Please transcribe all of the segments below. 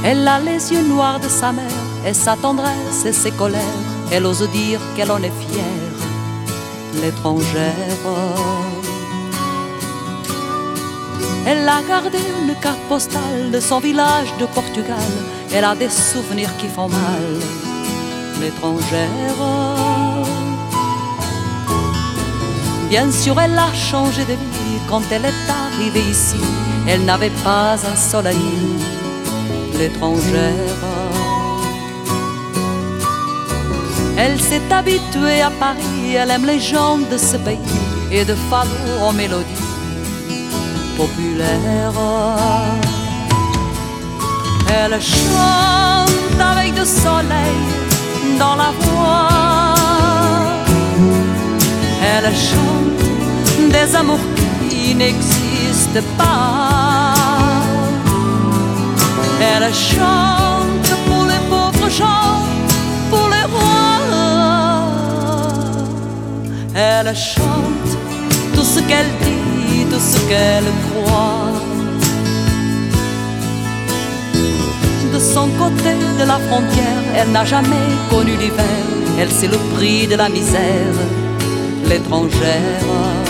Elle a les yeux noirs de sa mère et sa tendresse et ses colères. Elle ose dire qu'elle en est fière, l'étrangère. Elle a gardé une carte postale de son village de Portugal. Elle a des souvenirs qui font mal, l'étrangère. Bien sûr, elle a changé de vie quand elle est arrivée ici. Elle n'avait pas un seul ami, l'étrangère. Elle s'est habituée à Paris, elle aime les gens de ce pays et de fado aux mélodies populaires. Elle chante avec du soleil dans la voix. Elle chante des amours qui n'existent pas. Elle chante pour les pauvres gens, pour les rois. Elle chante tout ce qu'elle dit, tout ce qu'elle croit. De son côté de la frontière, elle n'a jamais connu l'hiver. Elle sait le prix de la misère, l'étrangère.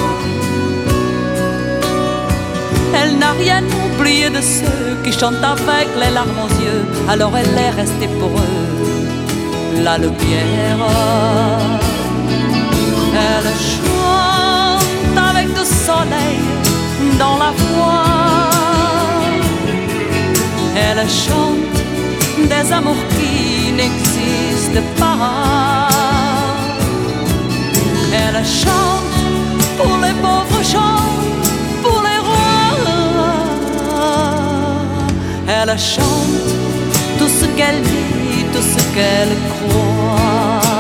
Elle n'a rien oublié de ceux qui chantent avec les larmes aux yeux. Alors elle est restée pour eux la lumière. Elle chante avec du soleil dans la voix. Elle chante des amours qui n'existent pas. Elle chante pour les pauvres gens, pour les rois. Elle chante tout ce qu'elle dit, tout ce qu'elle croit.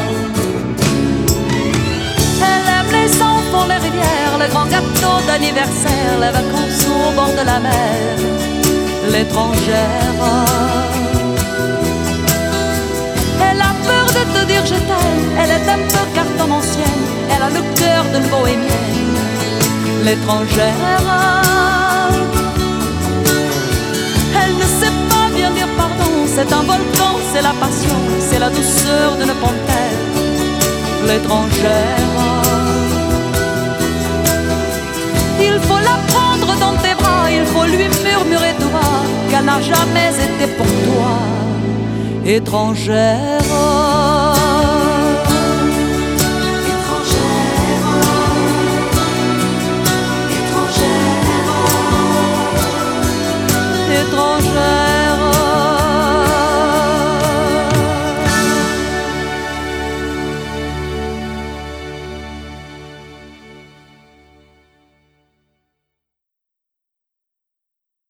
Elle aime les enfants, les rivières, les grands gâteaux d'anniversaire, les vacances au bord de la mer, l'étrangère. Elle a peur de te dire je t'aime, elle est un peu cartomancienne, elle a le cœur d'une bohémienne, l'étrangère. Elle ne sait pas bien dire pardon, c'est un volcan, c'est la passion, c'est la douceur d'une panthère, l'étrangère. Il faut la prendre dans tes bras, il faut lui murmurer tout bas qu'elle n'a jamais été pour toi, étrangère.